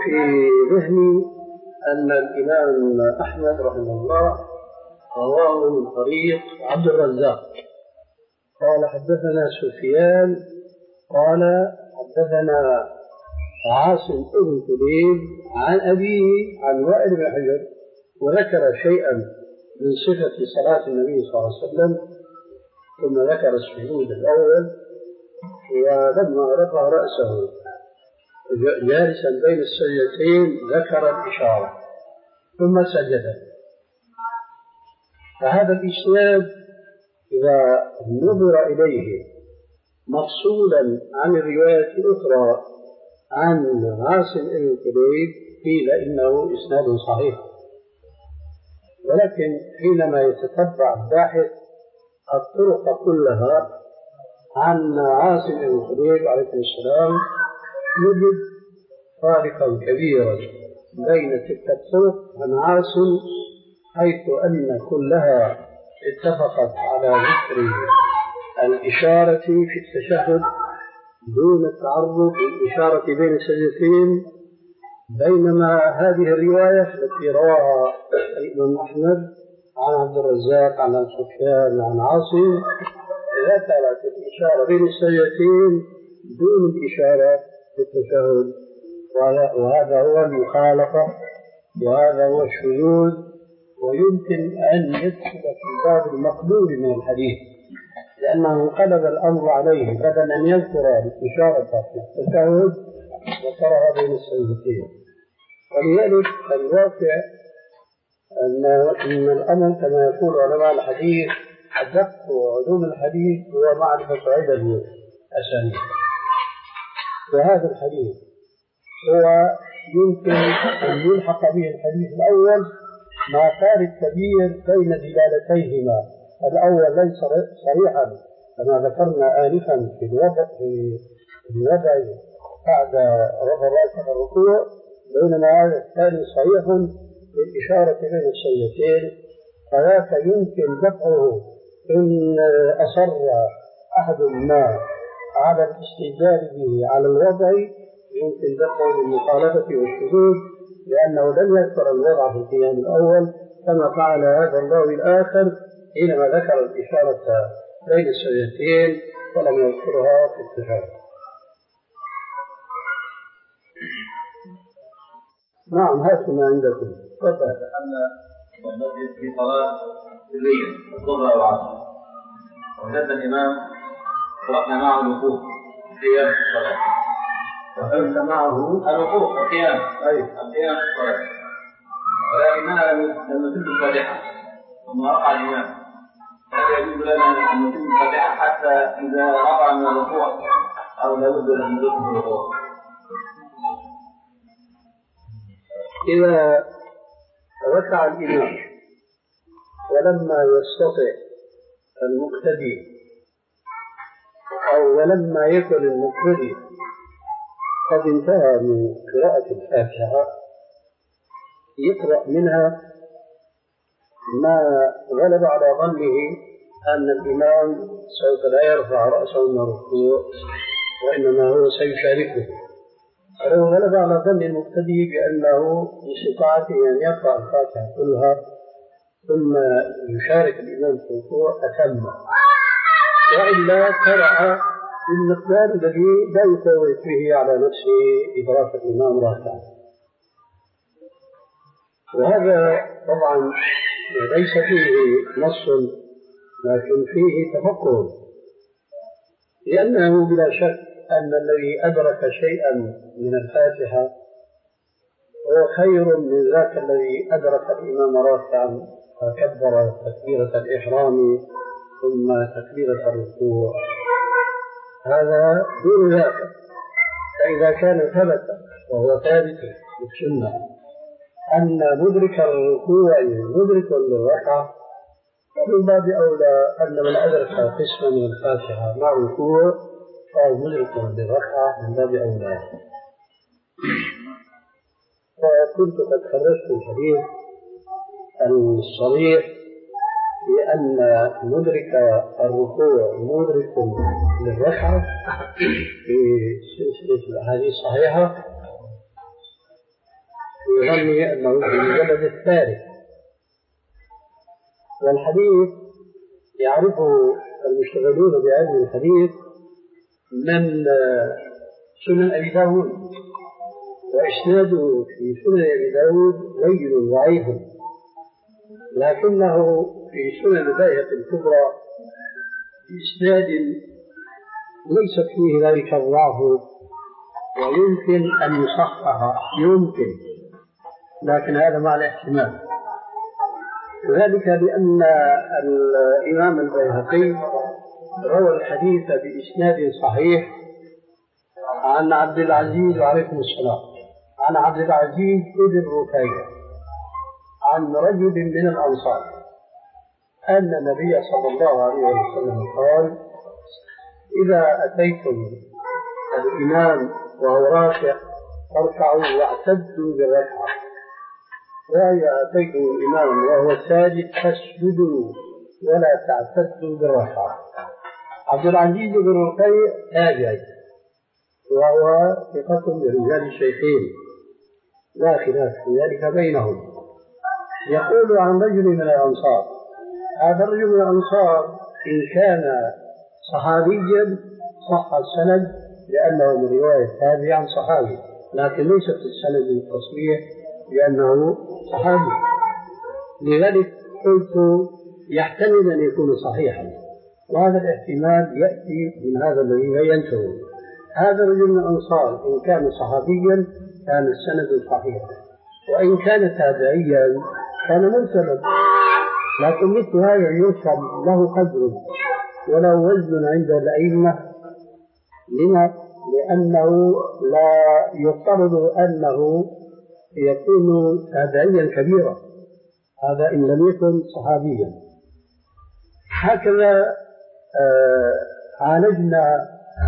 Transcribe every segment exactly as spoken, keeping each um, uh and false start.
في ذهني أن الإمام أحمد رحمه الله رواه من طريق عبد الرزاق قال حدثنا سفيان قال حدثنا عاصم بن كليب عن أبيه عن وائل بن حجر، وذكر شيئا من صفة صلاة النبي صلى الله عليه وسلم، ثم ذكر السجود الأول، ولما رفع رأسه جالسا بين السجدتين ذكر الإشارة ثم سجد. فهذا الإسناد إذا نظر إليه مفصولا عن الرواية الأخرى عن عاصم بن كليب قيل إنه إسناد صحيح، ولكن حينما يتتبع الباحث الطرق كلها عن عاصم بن كليب عليه السلام يجد فارقا كبيرا بين تلك الطرق عن عاصم، حيث أن كلها اتفقت على ذكر الإشارة في التشهد دون التعرض للإشارة بين السجدتين، بينما هذه الرواية التي رواها الإمام أحمد عن عبد الرزاق عن سفيان عن عاصم ذكرت الإشارة بين السجدتين دون الإشارة في التشهد، وهذا هو المخالفة وهذا هو الشذوذ، ويمكن أن يدخل في باب المقبول من الحديث، لأنه انقلب الأمر عليه بدل أن يذكر الإشارة في التشهد ذكرها بين السجدتين. ولذلك الواقع أن الأمر كما يقول علماء الحديث أدق علوم الحديث هو معرفة عدد الأسانيد، وهذا الحديث هو يمكن أن يلحق به الحديث الأول مع فارق كبير بين دلالتيهما. الأول ليس صريحا كما ذكرنا آنفا في الوضع في الوضع بعد رفع الرأس من الركوع، بينما هذا الثاني صريح بالإشارة بين السجدتين، فذاك يمكن دفعه إن أصر أحد ما على الاستدلال به على الوضع، يمكن دفعه بالمخالفة والشذوذ، لأنه لم يذكر الوضع في القيام الأول كما فعل هذا الراوي الآخر حينما ذكر الإشارة بين السجدتين ولم يذكرها في التشهد. نعم، هاتوا ما عندكم. تفضل. أن المسجد في صلاة الليل الظهر والعصر وجد الإمام قرأنا معه الوقوف قيام الصلاة، وقلت معه الوقوف والقيام أي القيام الصلاة، ولكننا لم نتم الفاتحة ثم رفع الإمام، هذا يجوز لنا أن نتم الفاتحة حتى إذا رفع من الركوع أو لا بد أن ندرك الركوع؟ إذا ركع الإمام ولما يستطع المقتدي أو ولما يكن المقتدي قد انتهى من قراءة الفاتحة يقرأ منها ما غلب على ظنه أن الإمام سوف لا يرفع رأسه من الركوع وإنما هو سيشاركه، فلو غلب على ظن المقتدي بأنه باستطاعته أن يقرأ الفاتحة كلها ثم يشارك الإمام في الركوع أتم، وإلا قرأ بالمقدار الذي لا يفوت به على نفسه إدراك الإمام راكعا. وهذا طبعا ليس فيه نص لكن فيه تفكر، لأنه بلا شك أن الذي أدرك شيئا من الفاتحة هو خير من ذاك الذي أدرك الإمام راكعا فكبر تكبيرة الإحرام ثم تكبيرة الركوع، هذا دون ذاك. فإذا كان ثبت وهو ثابت في السنة أن مدرك الركوع مدرك للركعة، ومن باب أولى أن من أدرك قسما من الفاتحة مع الركوع فهو مدرك للركعة من باب أولى. وكنت قد خرجت الحديث الصريح بأن مدرك الركوع مدرك للركعة في سلسلة الأحاديث الصحيحة، بظني أنه في المجلد الثالث. والحديث يعرفه المشتغلون بعلم الحديث من سنن أبي داود، وإسناده في سنن أبي داود لين ضعيف، لكنه في سنن البيهقي الكبرى بإسناد ليست فيه ذلك الضعف، ويمكن أن يصحح، يمكن، لكن هذا مع الاحتمال. وذلك لأن الإمام البيهقي روى الحديث بإسناد صحيح عن عبد العزيز عليكم السلام، عن عبد العزيز بن رفيع عن رجل من الأنصار أن النبي صلى الله عليه وسلم قال: إذا أتيتم الإمام وهو راكع فاركعوا واعتدوا بالركعة، وإذا أتيتم الإمام وهو ساجد فاسجدوا ولا تعتدوا بالركعة. عبد العزيز بن رفيع تابعي، وهو ثقة برجال الشيخين لا خلاف في ذلك بينهم. يقول عن رجل من الأنصار، هذا الرجل من الأنصار إن كان صحابيا صح السند لأنه من رواية تابع عن صحابي، لكن ليس في السند التصريح لأنه صحابي. لذلك قلت يحتمل أن يكون صحيحا، وهذا الاحتمال يأتي من هذا الذي بينته. هذا الرجل من الأنصار إن كان صحابيا كان السند صحيحا، وإن كان تابعيا كان مرسلا، لكن مثل هذا يرسل له قدر وله وزن عند الأئمة. لما؟ لأنه لا يفترض أنه يكون تابعيا كبيرا، هذا إن لم يكن صحابيا. هكذا آه عالجنا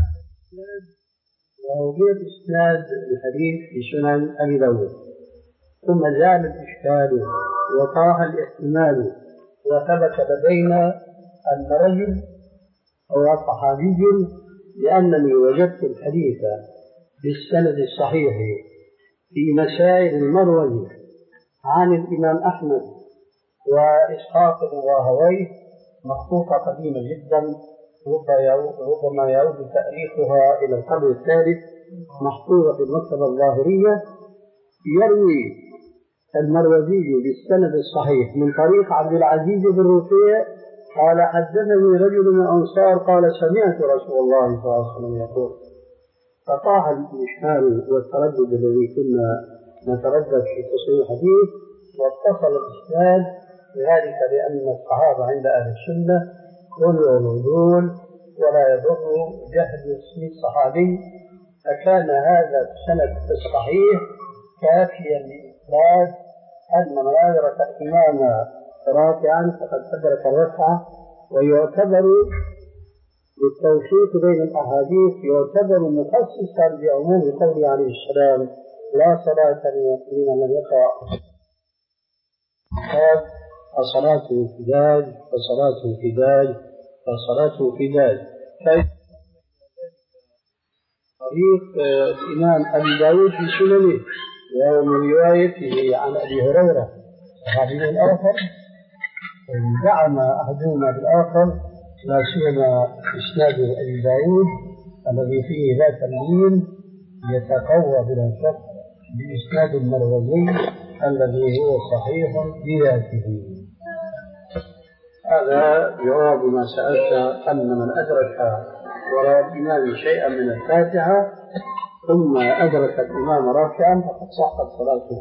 ووجد إسناد الحديث في سنن أبي داود، ثم زال الإشكال وطاح الاحتمال، وثبت لدينا أن رجل هو صحابي، لأنني وجدت الحديث بالسند الصحيح في مسائل المروزي عن الإمام أحمد وإسحاق بن راهويه مخطوطة قديمة جدا، ربما يعود تاريخها إلى القرن الثالث، محفوظة في المكتبة الظاهرية. يروي المروزي بالسند الصحيح من طريق عبد العزيز بن رفيع قال: حدثني رجل من الأنصار قال: سمعت رسول الله صلى الله عليه وسلم يقول. فطاح الإشكال والتردد الذي كنا نتردد في تصحيح الحديث، واتصل الإسناد بذلك لأن الصحابة عند أهل السنة هم يولدون ولا يضر جهل اسم الصحابي، فكان هذا السند الصحيح كافيا لإثبات أن من أدرك الإمام راكعا فقد أدرك الركعة، ويعتبر بالتوفيق بين الأحاديث يعتبر مخصصا بعموم قوله عليه السلام: لا صلاة لمن لم يقرأ فصلاته فداج فصلاته فداج فصلاته فداج. طريق الإمام أبي داود في سننه ومن روايته عن أبي هريرة صحابي الآخر، دعم أحدهما بالآخر، لا سيما إسناد أبي داود الذي فيه ذات اللين يتقوى بلا شك بإسناد المروزي الذي هو صحيح بذاته. هذا جواب ما سألت، أن من أدرك وراء الإمام شيئا من الفاتحة ثم أدرك الإمام راكعا فقد صحت صلاته.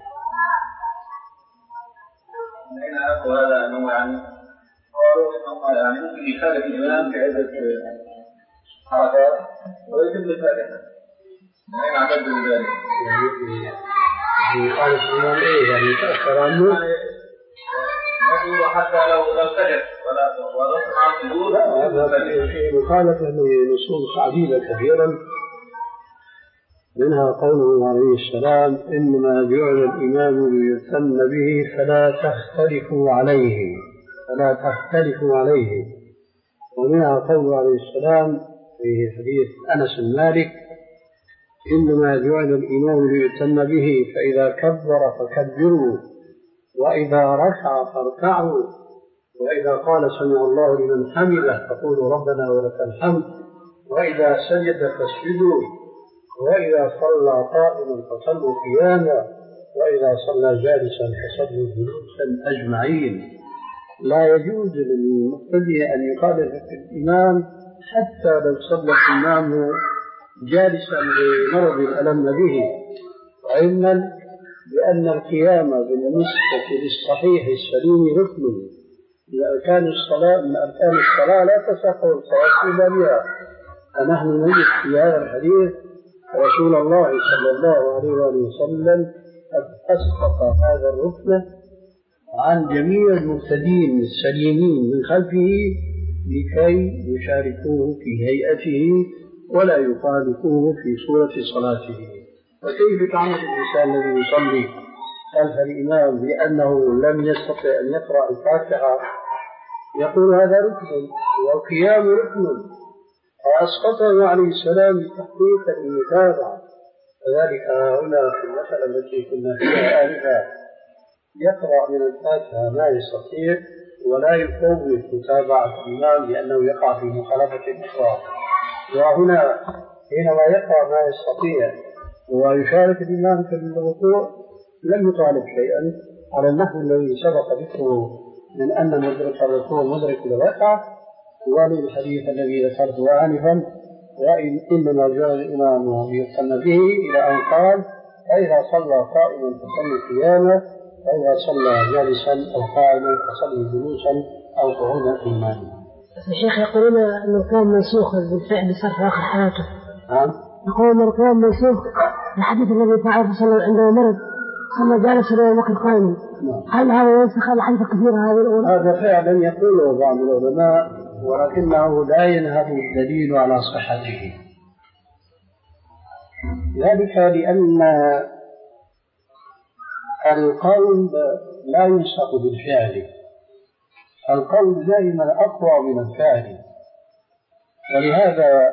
أين أخذ هذا النوع عنه؟ يعني ممكن يخالف الإمام بعدة حركات ويتم الفاتحة، أين أعتد بذلك؟ يعني يخالف الإمام إيه؟ يعني يتأخر عنه؟ يعني حتى لو لم تجد ولا ورسم عن الجود. لا، هذا في مخالفة لنصوص عديدة كثيرا، منها قوله عليه السلام: إنما جعل الإمام ليتم به فلا تختلفوا عليه فلا تختلفوا عليه ومنها قوله عليه السلام في حديث أنس بن مالك: إنما جعل الإمام ليؤتم به، فإذا كبر فكبروا، وإذا ركع فاركعوا، وإذا قال سمع الله لمن حمده فقولوا ربنا ولك الحمد، وإذا سجد فاسجدوا، وإذا صلى قائما فصلوا قياما، وإذا صلى جالسا فصلوا جلوسا أجمعين. لا يجوز للمقتدي أن يخالف الإمام حتى لو صلى الإمام جالسا لمرض الألم به، علما بأن القيام بالنسبة للصحيح السليم ركن من أركان الصلاة من أركان الصلاة لا تسقط الصلاة إلا بها. فنحن نجد في هذا الحديث رسول الله صلى الله عليه وسلم قد أسقط هذا الركن عن جميع المرتدين السليمين من خلفه لكي يشاركوه في هيئته ولا يخالفوه في صورة صلاته. وكيف تعمل الإنسان الذي يصلي خلف الإمام لأنه لم يستطع أن يقرأ الفاتحة؟ يقول هذا ركن والقيام ركن، فأسقطه عليه السلام بتحقيق المتابعة. وذلك هنا في المسألة التي كنا فيها آنفا يقرأ من الفاتحة ما يستطيع ولا يفوت متابعة الإمام لأنه يقع في مخالفة أخرى. وهنا حينما يقرأ ما يستطيع ويشارك الإمام في الركوع لم يطالب شيئا على النحو الذي سبق ذكره من أن مدرك الركوع مدرك للركعة، وللحديث الذي ذكرته آنفا وإنما جاء الإمام ليؤتم به إلى أن قال فإذا صلى قائما فصلوا قياما، فإذا صلى جالسا أو قائما فصلوا جلوسا أو قعودا إيمانا. الشيخ يقولون أنه كان منسوخ بالفعل صار في آخر حياته. نعم. يقولون أنه كان منسوخ الحديث الذي فعل صلى عنده مرض صلى جالسا ولا مكر قائما. هل هذا ينسخ الحديث كثير هذه الأولى؟ هذا فعلا يقوله بعض العلماء ولكنه لا ينهض الدليل على صحته، ذلك لأن القول لا ينسخ بالفعل، القول دائما أقوى من الفعل. ولهذا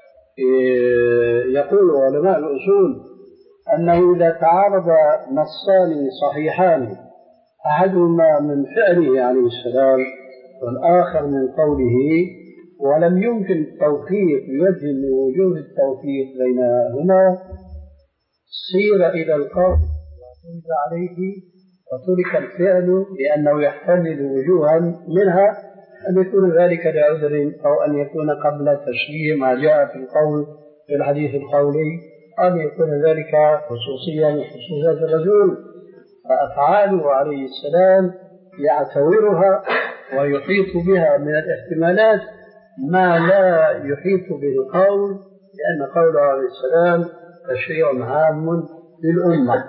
يقول علماء الأصول أنه إذا تعارض نصان صحيحان أحدهما من فعله عليه السلام والآخر من قوله ولم يمكن التوفيق بوجه من وجوه التوفيق بينهما، سير إلى القول واعتمد عليه وترك الفعل لأنه يحتمل وجوها منها أن يكون ذلك لعذر أو أن يكون قبل تشريع ما جاء في القول في الحديث القولي، أن يكون ذلك خصوصيا من خصوصيات الرجل. فأفعاله عليه السلام يعتبرها ويحيط بها من الاحتمالات ما لا يحيط به القول، لأن قوله عليه السلام تشريع عام للأمة.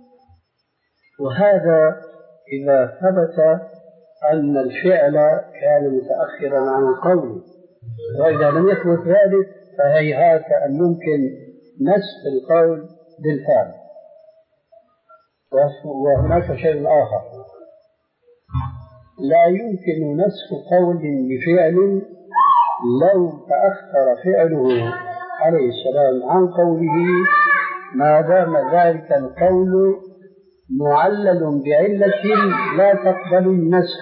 وهذا إذا ثبت أن الفعل كان متأخرا عن القول، وإذا لم يثبت ذلك فهيهات أن يمكن نسخ القول بالفعل. وهناك شيء آخر، لا يمكن نسخ قول بفعل لو تأخر فعله عليه السلام عن قوله ما دام ذلك القول معلل بعلة لا تقبل النسخ.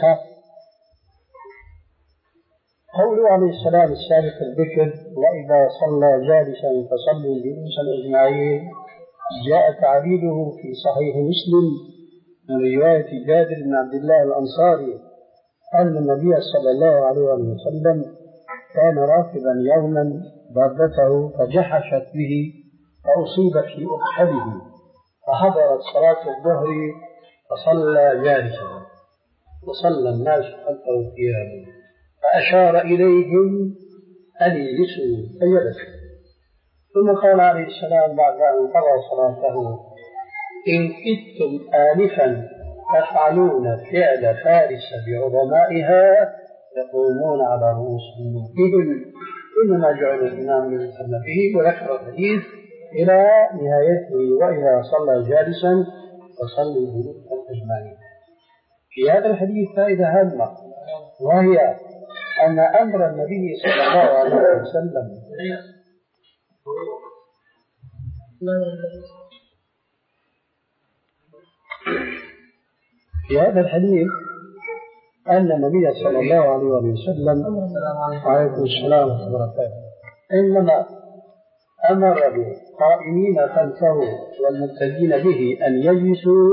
قوله عليه السلام السابق الذكر وإذا صلى جالسا فصلوا جلوسا أجمعين جاء تعليله في صحيح مسلم من رواية جابر بن عبد الله الأنصاري أن النبي صلى الله عليه وسلم كان راكبا يوما دابته فجحشت به فأصيب في أكحله فحضرت صلاة الظهر فصلى جالسا وصلى الناس خلفه قياما فأشار إليهم أن يجلسوا فجلسوا، ثم قال عليه السلام بعد أن قضى صلاته إن كدتم آنفا تفعلون فعل فارس بعظمائها يقومون على رؤوسهم الإبل إنما جعل الإمام ليؤتم به، وذكر الحديث إلى نهايته وإذا صلى جالسا فصلوا جلوسا أجمعين. في هذا الحديث فائدة هامة، وهي أن أمر النبي صلى الله عليه وسلم في هذا الحديث أن النبي صلى الله عليه وسلم عليكم السلام ورحمة الله وبركاته إنما أمر بالقائمين خلفه والمقتدين به أن يجلسوا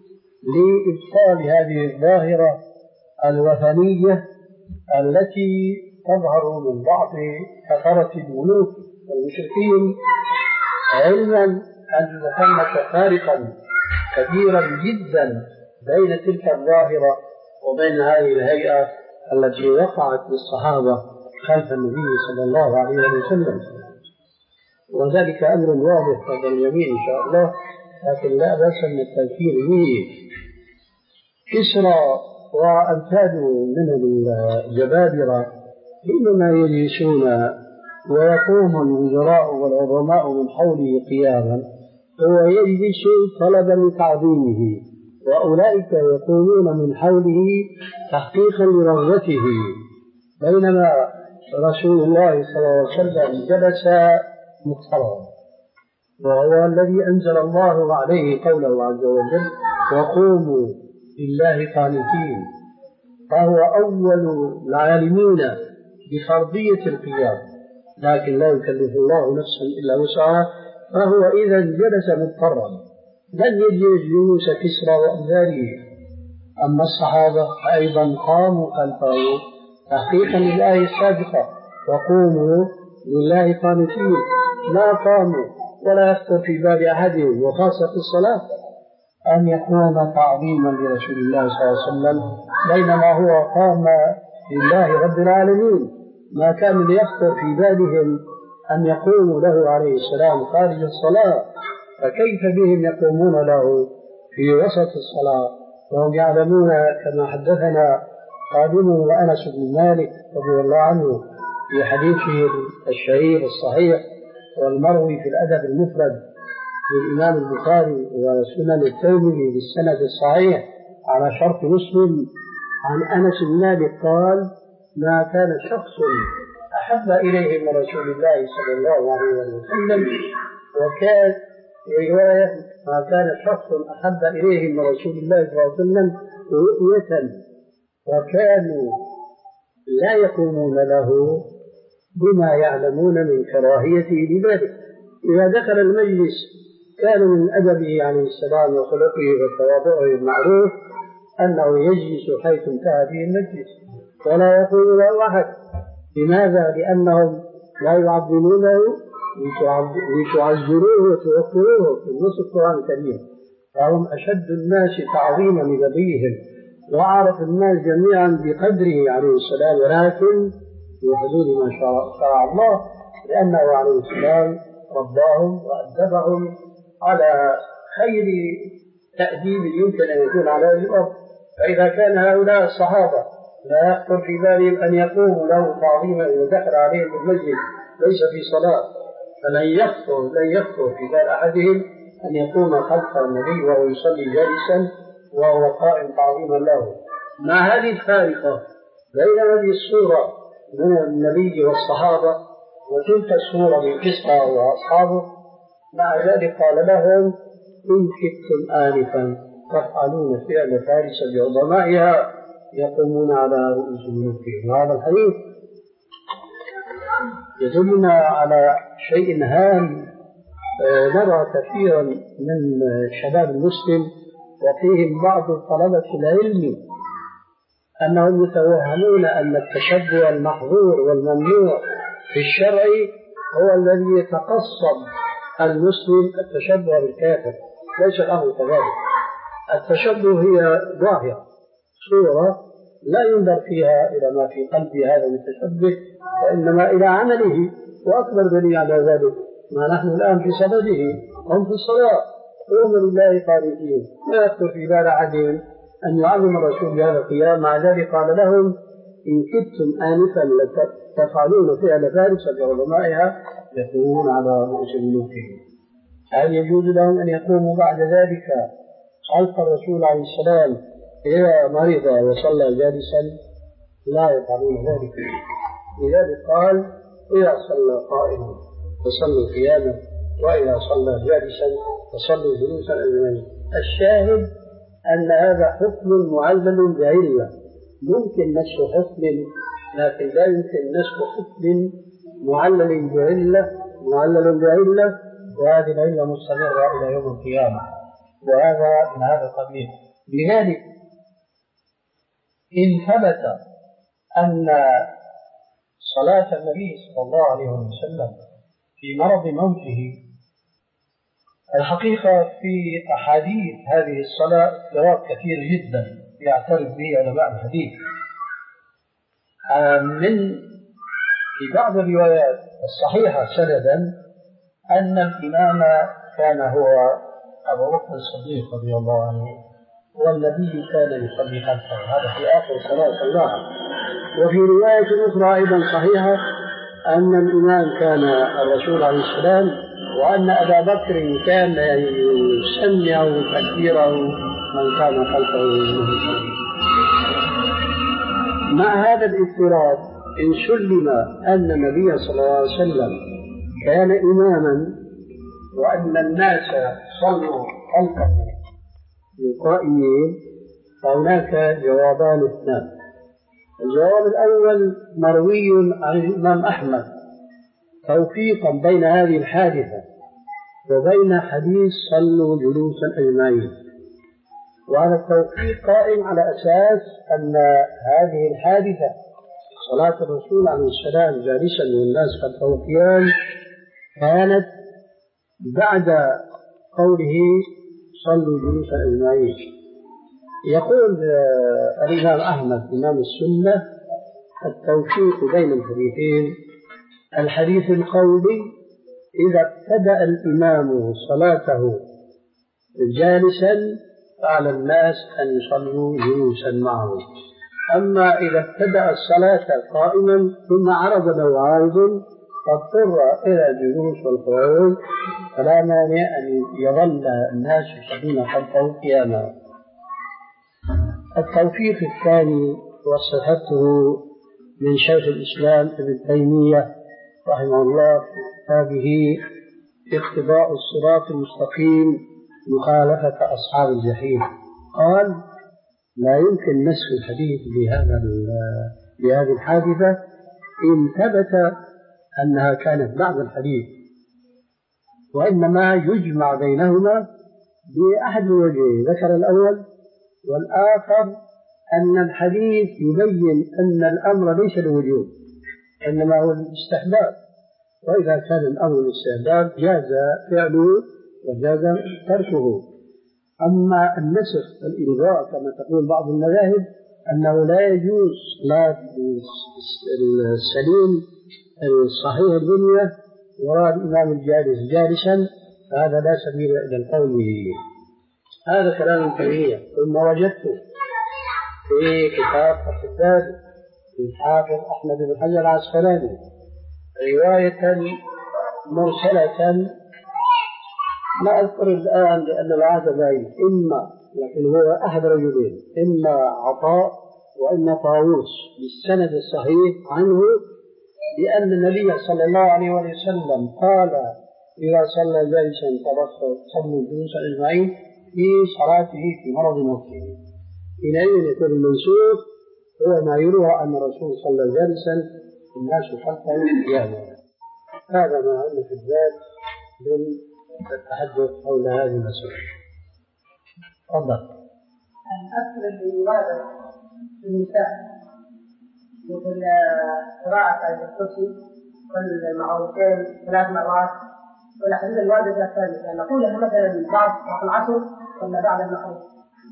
لإبطال هذه الظاهرة الوثنية التي تظهر من بعض كفرة الملوك والمشركين، علما أن ثمة فارقا كبيرا جدا بين تلك الظاهرة وبين هذه الهيئة التي وقعت للصحابة خلف النبي صلى الله عليه وسلم، وذلك أمر واضح هذا اليمين إن شاء الله، لكن لا بأس من التذكير به. كسرى وأمثاله من الجبابرة حينما يجلسون ويقوم الوزراء والعظماء من حوله قياما هو يجلس طلبا لتعظيمه، وأولئك يقومون من حوله تحقيقا لرغبته، بينما رسول الله صلى الله عليه وسلم جلس مضطرا، وهو الذي أنزل الله عليه قوله عز وجل وقوموا لله قانتين، فهو أول العالمين بفرضية القيام، لكن لا يكلف الله نفسا إلا وسعها، فهو إذا جلس مضطرا لن يجلس جلوس كسرى وأمثاله. أما الصحابة أيضا قاموا خلفه تحقيقا للآية السابقة وقوموا لله قانتين، ما قاموا ولا يخطر في بال أحدهم وخاصة في الصلاة أن يكون تعظيما لرسول الله صلى الله عليه وسلم، بينما هو قام لله رب العالمين، ما كان ليخطر في بالهم أن يقوموا له عليه السلام خارج الصلاة، فكيف بهم يقومون له في وسط الصلاة وهم يعلمون كما حدثنا خادمه وأنس بن مالك رضي الله عنه في حديثه الشهير الصحيح والمروي في الأدب المفرد للإمام البخاري وسنن الترمذي بالسند الصحيح على شرط مسلم عن أنس بن مالك قال ما كان شخص أحب إليه من رسول الله صلى الله عليه وسلم، وكان رواية ما كان شخص أحب إليه من رسول الله صلى الله عليه وسلم رؤية، وكانوا لا يقومون له بما يعلمون من كراهيته لذلك. إذا دخل المجلس كان من أدبه عليه السلام وخلقه وتواضعه المعروف أنه يجلس حيث انتهى به المجلس ولا يقول له أحد. لماذا؟ لأنهم لا يعظمونه لتعزروه وتوقروه في نص القرآن الكريم، فهم أشد الناس تعظيما لنبيهم وأعرف الناس جميعا بقدره عليه السلام، ولكن في حدود ما شرع الله، لأنه عليه السلام رباهم وأدبهم على خير تأديب يمكن أن يكون على هذه الأرض. فإذا كان هؤلاء الصحابة لا يخطر في بالهم أن يقوموا له تعظيما إذا دخل عليهم المسجد ليس في صلاة، فلن يخطر لن يخطر في بال أحدهم أن يقوم خلف النبي وهو يصلي جالسا وهو قائم تعظيما له. مع هذه الفارقة بين هذه الصورة من النبي والصحابة وتلك الصورة من كسرى وأصحابه، مع ذلك قال لهم إن كدتم آنفا تفعلون فعل فارس بعظمائها يقومون على رؤوس ملوكهم. وهذا الحديث يدلنا على شيء هام نرى كثيرا من شباب المسلم وفيهم بعض طلبة العلم أنهم يتوهمون أن التشبه المحظور والممنوع في الشرع هو الذي يتقصد المسلم التشبه بالكافر. ليس الأمر كذلك. التشبه هي ظاهرة صورة لا ينظر فيها إلى ما في قلب هذا المتشبه وإنما إلى عمله، وأكبر دليل على ذلك ما نحن الآن في صدده. هم في الصلاة قوموا لله قانتين، لا يخطر في بال أحدهم أن يعلم الرسول بهذا القيام. مع ذلك قال لهم إن كدتم آنفا تفعلون فعل فارس بعظمائها يقومون على رؤوس ملوكهم. هل يجوز لهم أن يقوموا بعد ذلك خلف الرسول عليه السلام إذا مرض وصلى جالسا؟ لا يفعلون ذلك. لذلك قال إذا صلى قائما وصلوا قياما وإذا صلى جالسا فصلوا جلوسا أجمعين. الشاهد أن هذا حكم معلل بعلة، ممكن نسخ حكم لكن لا يمكن نسخ حكم معلل بعلة معلل بعلة وهذه العلة مستمرة إلى يوم القيامة، وهذا من هذا القبيل. لذلك إن ثبت أن صلاة النبي صلى الله عليه وسلم في مرض موته، الحقيقة في أحاديث هذه الصلاة جواب كثير جدا يعترف به علماء الحديث. من في بعض الروايات الصحيحة سندا أن الإمام كان هو أبو بكر الصديق رضي الله عنه والنبي كان يصلي خلفه، هذا في آخر صلاة صلاها. وفي رواية أخرى أيضا صحيحة أن الإمام كان الرسول عليه السلام وأن أبا بكر كان يسمع تكبيره من كان خلفه. مع هذا الاضطراب إن سلم أن النبي صلى الله عليه وسلم كان إماما وأن الناس صلوا خلفه قائمين، فهناك جوابان اثنان. الجواب الأول مروي عن الإمام أحمد توفيقا بين هذه الحادثة وبين حديث صلوا جلوسا أجمعين، وهذا التوفيق قائم على أساس أن هذه الحادثة صلاة الرسول عليه السلام جالسا والناس خلفه قيام كانت بعد قوله صلوا جلوسا أجمعين. يقول الإمام أحمد إمام السنة التوفيق بين الحديثين: الحديث القولي إذا ابتدأ الإمام صلاته جالسا فعلى الناس أن يصلوا جلوسا معه، أما إذا ابتدأ الصلاة قائما ثم عرض له عارض فاضطر إلى الجلوس والقعود فلا مانع أن يظل الناس يصلون خلفه قياما. التوفيق الثاني وصحته من شيخ الإسلام ابن تيمية رحمه الله في كتابه اقتضاء الصراط المستقيم مخالفة أصحاب الجحيم، قال: لا يمكن نسخ الحديث بهذا بهذه الحادثة إن ثبت أنها كانت بعد الحديث، وإنما يجمع بينهما بأحد الوجهين. ذكر الأول، والآخر أن الحديث يبين أن الأمر ليس لوجوب إنما هو الاستحباب، وإذا كان الأمر الاستحباب جاز فعله وجاز تركه. أما النسخ والإلغاء كما تقول بعض المذاهب أنه لا يجوز لا السليم الصحيح البنية وراء الإمام الجالس جالسا، فهذا لا سبيل إلى القول به. هذا كلام كبير. ثم وجدت في كتاب الكتاب للحافظ أحمد بن حجر العسقلاني رواية مرسلة لا أذكر الآن لأن العادة باين، إما لكن هو أحد رجلين، إما عطاء وإما طاووس بالسند الصحيح عنه لأن النبي صلى الله عليه وسلم قال: إذا صلى جالسا فصلوا جلوسا أجمعين في صلاته في مرض موته. حينئذ يكون المنسوخ هو ما يروى أن الرسول صلى جالسا الناس خلفه قياما. هذا ما عندنا في الباب من التحدث حول هذه المسألة. تفضل. أكثر الرواية في النساء مثل قراءة آية الكرسي والمعوذتين ثلاث مرات والأحاديث الواردة في الثالثة، نقول أنه مثلا بعد وقت العصر ولا بعد المغرب.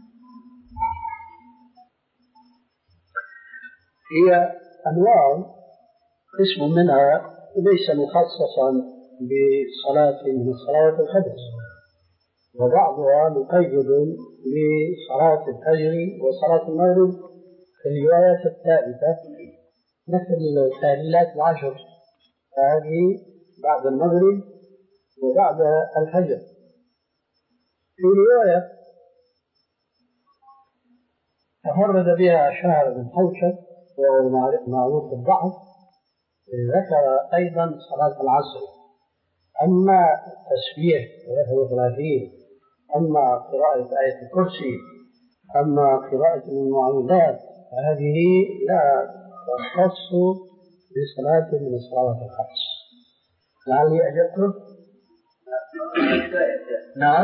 هي أنواع قسم منها ليس مخصصا بصلاة من صلاة الخمس، وبعضها مقيد بصلاة الفجر وصلاة المغرب في الروايات الثالثة مثل التهليلات العشر، هذه بعد المغرب وبعد الفجر. في رواية تفرد بها شهر بن حوشب وهو معروف بالضعف ذكر أيضا صلاة العصر. أما التسبيح ثلاثة وثلاثين، أما قراءة آية الكرسي، أما قراءة المعوذات، هذه لا تختص بصلاة من الصلوات الخمس. لعلي أجبتم؟ نعم.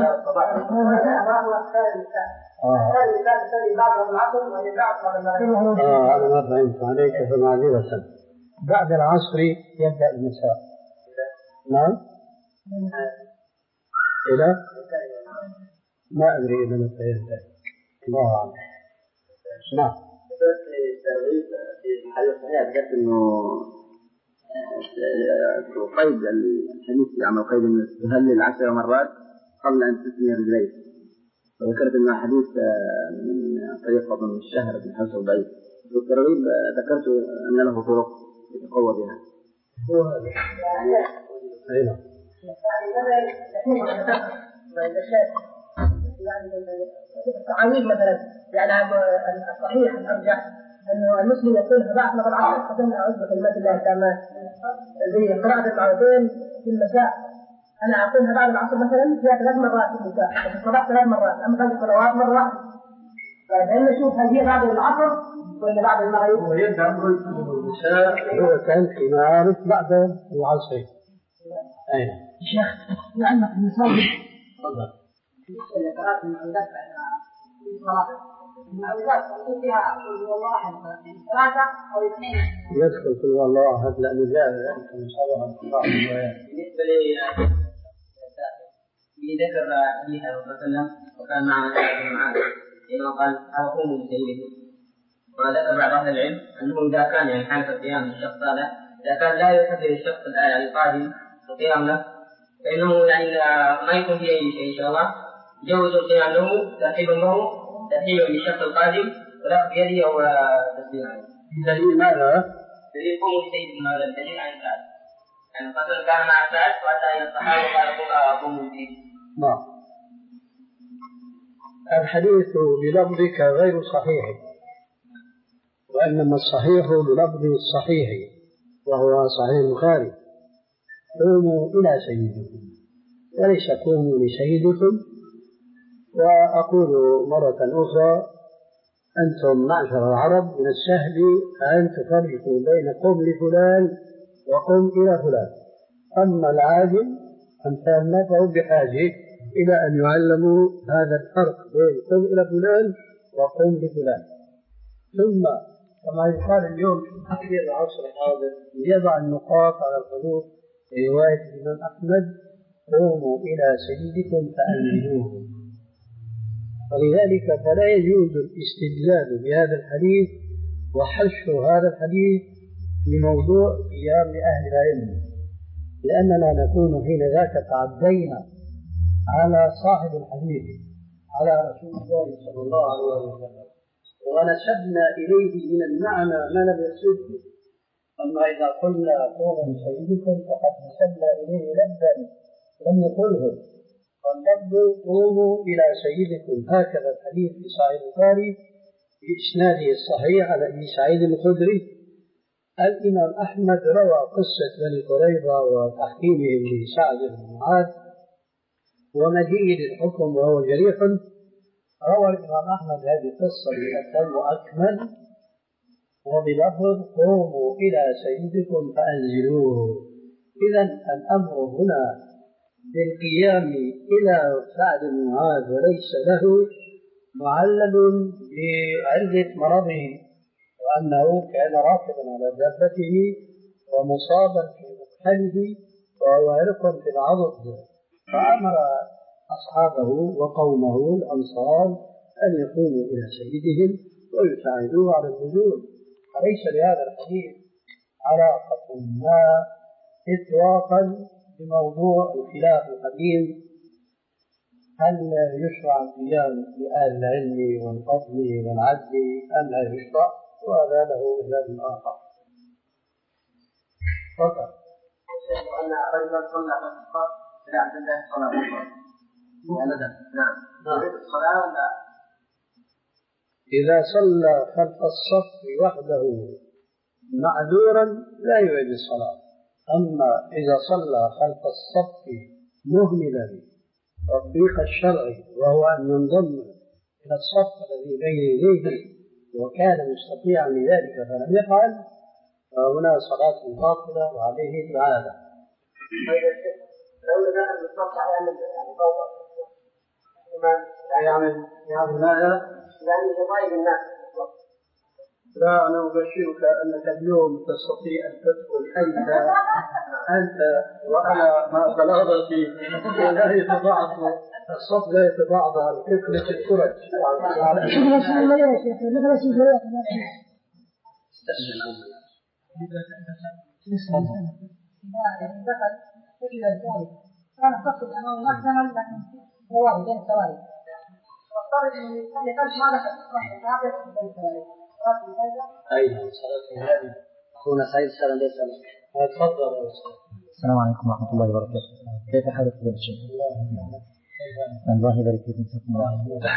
آه أنا ما فهمت عليك فمعذرة. بعد العصر يبدأ المساء. نعم. إلى ما أدري إذا متى يبدأ. الله أعلم. نعم. في الحديث الصحيح ذكرت إنه قيد الحديث يعمل قيد إنه تهلل عشر مرات قبل أن تثني رجليك، وذكرت إنه حديث من طريق ابن الشهر بن حسن البعيد، والترغيب ذكرت أن له طرق يتقوى بها. هو هذا. أين؟ التعويض مثلا يعني الصحيح الأرجح أنه المسلم يقول بعد ما العصر قدم أعوذ بكلمات الله التامات زي قراءة المعوذين في المساء، أنا أقولها بعد العصر مثلا فيها ثلاث مرات في المساء وفي الصباح ثلاث مرات، أما بعد الصلوات مرة واحدة. فإذا نشوف هل هي بعد العصر ولا بعد المغرب؟ هو يبدأ المساء هو كان في معارف بعد العصر. أين؟ شيخ لعلك المساجد. تفضل. قراءة المعوذات بعد الصلاة. المعوذات تقول فيها قل هو الله أحد ثلاثة أو اثنين. يدخل قل هو الله أحد لأنه جاء أنت مصابها بقراءة الروايات. بالنسبة لي في ذكر حديث الرسول صلى الله عليه وسلم وكان معنا ابن معاذ حينما قال أقوموا بسيدكم، وذكر بعض أهل العلم أنه إذا كان يعني حالة القيام للشخص هذا إذا كان لا يحضر الشخص الآية القادم القيام له فإنه يعني ما يكون فيه أي شيء إن شاء الله جوز القيام له ترحيبا له ترحيبا للشخص القادم ولا بيده أو تسليما. دليل ماذا؟ دليل قوموا بسيدكم هذا الدليل عن سعد، يعني مثلا كان مع سعد وأتى إلى الصحابة وقال قوموا بسيدكم. نعم. الحديث بلفظك غير صحيح، وإنما الصحيح بلفظ الصحيح وهو صحيح البخاري: قوموا إلى سيدكم، وليس قوموا لسيدكم. وأقول مرة أخرى: أنتم معشر العرب من السهل أن تفرقوا بين قم لفلان وقم إلى فلان، أما العاجم أمثالنا فهم بحاجة إلى أن يعلموا هذا الفرق بين قم إلى فلان وقم لفلان. ثم كما يقال اليوم في تحرير العصر الحاضر يضع النقاط على الحروف في رواية الإمام أحمد: قوموا إلى سيدكم فأنزلوه. ولذلك فلا يجوز الاستدلال بهذا الحديث وحشر هذا الحديث في موضوع قيام أهل العلم، لأننا نكون حين ذاك تعدينا على صاحب الحديث على رسول الله صلى الله عليه وسلم ونسبنا إليه من المعنى ما لم يقصده. أما إذا قلنا قوموا بسيدكم فقد نسبنا إليه لفظا لم يقله، واللفظ قوموا إلى سيدكم. هكذا الحديث في صحيح البخاري بإسناده الصحيح على أبي سعيد الخدري. الإمام أحمد روى قصة بني قريظة وتحكيمهم لسعد بن معاذ ومجيء للحكم وهو جريح. روى الإمام أحمد هذه القصة بأتم وأكمل وبلفظ قوموا إلى سيدكم فأنزلوه. إذن الأمر هنا بالقيام إلى سعد بن معاذ وليس له معلل بعلة مرضه، وأنه كان راكبا على دابته ومصابا في مكحله وهو عرق في العضد، فأمر أصحابه وقومه الأنصار أن يقوموا إلى سيدهم ويساعدوه على النزول. فليس لهذا الحديث علاقة ما إطلاقا بموضوع الخلاف القديم: هل يشرع القيام لأهل العلم والفضل والعدل أم لا يشرع؟ وهذا له مجال آخر. فقط أن رجلا صلى بالصلاة إلى عبد الله صلى الله عليه وسلم. نعم. الصلاة ولا إذا صلى خلف الصف وحده معذورا لا يعيد الصلاة، أما إذا صلى خلف الصف مهملا تطبيق الشرعي وهو أن ينضم إلى الصف الذي بين يديه وكان مستطيعا لذلك فلم يفعل فهنا صلاة باطلة وعليه إعادة. لو دخل بالصف يعمل يعني فوضى يعمل يعمل ماذا؟ يعني يضايق الناس. لا أنا أبشرك أنك اليوم تستطيع أن تدخل أنت أنت وأنا مع بلاغتي ولا يتضاعف الصف لا يتضاعف على كثرة الفرج. دخل إلى الجانب كان قصد أمام مكتمل لكن سواري بين سواري واضطر أن يقول ما دخل هذا بين سواري. أيضا صلاة هذه أخونا سعيد السلام ليس لك. تفضل. السلام عليكم ورحمة الله وبركاته. كيف حالك يا شيخ؟ الله يبارك فيك. الله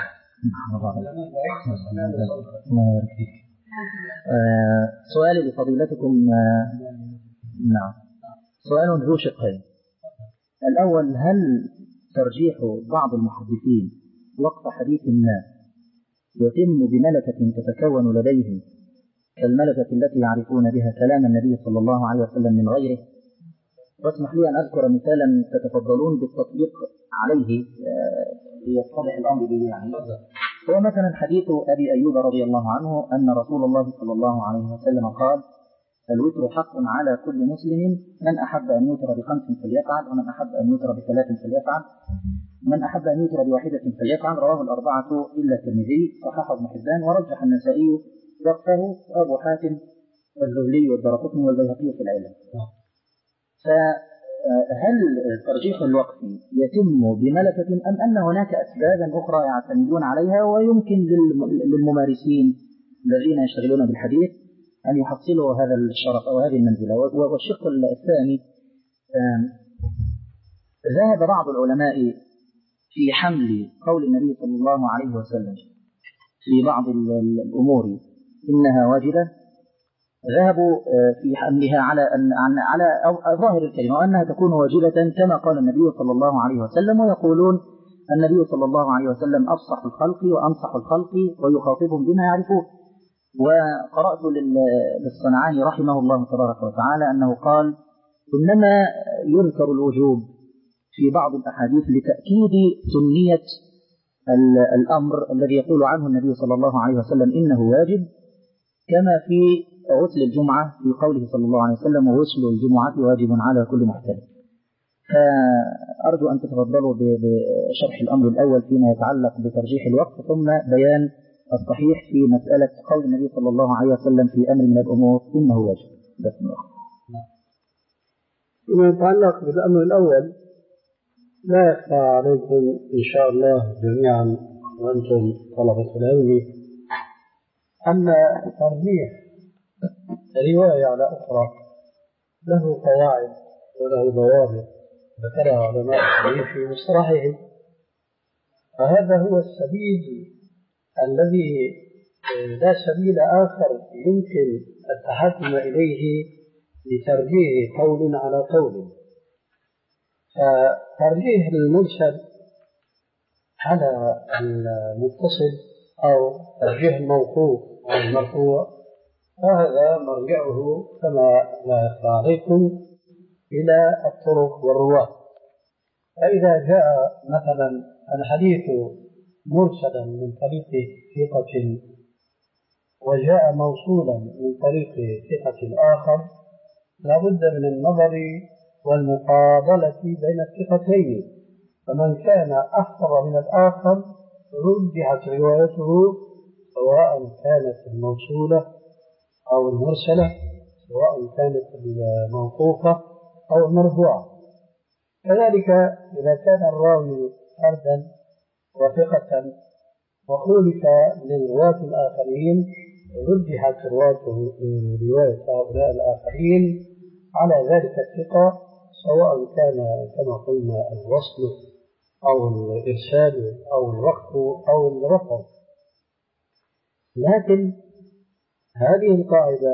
يبارك فيك. سؤالي لفضيلتكم نعم سؤال ذو شقين. الأول هل ترجيح بعض المحدثين وقف حديث ما يتم بملكة تتكون لديهم كالملكة التي يعرفون بها كلام النبي صلى الله عليه وسلم من غيره؟ واسمح لي أن أذكر مثالا تتفضلون بالتطبيق عليه ليتضح الأمر به. يعني هو مثلا حديث أبي أيوب رضي الله عنه أن رسول الله صلى الله عليه وسلم قال: الوتر حق على كل مسلم، من أحب أن يوتر بخمس فليفعل، ومن أحب أن يوتر بثلاث فليفعل، من أحب أن يوتر بواحدة فليفعل. رواه الأربعة إلا الترمذي، صححه ابن حبان، ورجح النسائي وقفه، وأبو حاتم والذهلي والدارقطني والبيهقي في العلم. فهل ترجيح الوقف يتم بملكة أم أن هناك أسبابا أخرى يعتمدون عليها ويمكن للممارسين الذين يشتغلون بالحديث أن يحصلوا هذا الشرف أو هذه المنزلة؟ والشق الثاني، ذهب بعض العلماء في حمل قول النبي صلى الله عليه وسلم في بعض الأمور إنها واجبة، ذهبوا في حملها على أن على ظاهر الكلمة وأنها تكون واجبة كما قال النبي صلى الله عليه وسلم، ويقولون النبي صلى الله عليه وسلم أفصح الخلق وأنصح الخلق ويخاطبهم بما يعرفون. وقرأت للصنعاني رحمه الله تبارك وتعالى أنه قال: إنما يذكر الوجوب في بعض الأحاديث لتأكيد سنية الأمر الذي يقول عنه النبي صلى الله عليه وسلم إنه واجب، كما في غسل الجمعة في قوله صلى الله عليه وسلم: وغسل الجمعة واجب على كل محتلم. فأرجو أن تتفضلوا بشرح الأمر الأول فيما يتعلق بترجيح الوقت، ثم بيان الصحيح في مسألة قول النبي صلى الله عليه وسلم في أمر من الأمور إنه واجب. فيما يتعلق بالأمر الأول، لا يخفى عليكم إن شاء الله جميعا وأنتم طلبة العلم أن ترجيح رواية على أخرى له قواعد وله ضوابط ذكرها علماء الحديث في مصطلحهم، فهذا هو السبيل الذي لا سبيل آخر يمكن التحكم إليه لترجيح قول على قول. فترجيح المرسل على المتصل أو ترجيح الموقوف على المرفوع فهذا مرجعه كما لا يخفى عليكم إلى الطرق والرواة. فإذا جاء مثلا الحديث مرسلا من طريق ثقة وجاء موصولا من طريق ثقة آخر، لابد من النظر والمقابلة بين الثقتين، فمن كان أحفظ من الآخر رجحت روايته سواء كانت الموصولة أو المرسلة، سواء كانت الموقوفة أو المرفوعة. كذلك إذا كان الراوي فردا وثقة وخولف من رواة الآخرين رجحت رواية هؤلاء الآخرين على ذلك الثقة، سواء كان كما قلنا الوصل أو الإرسال أو الوقف أو الرفع. لكن هذه القاعدة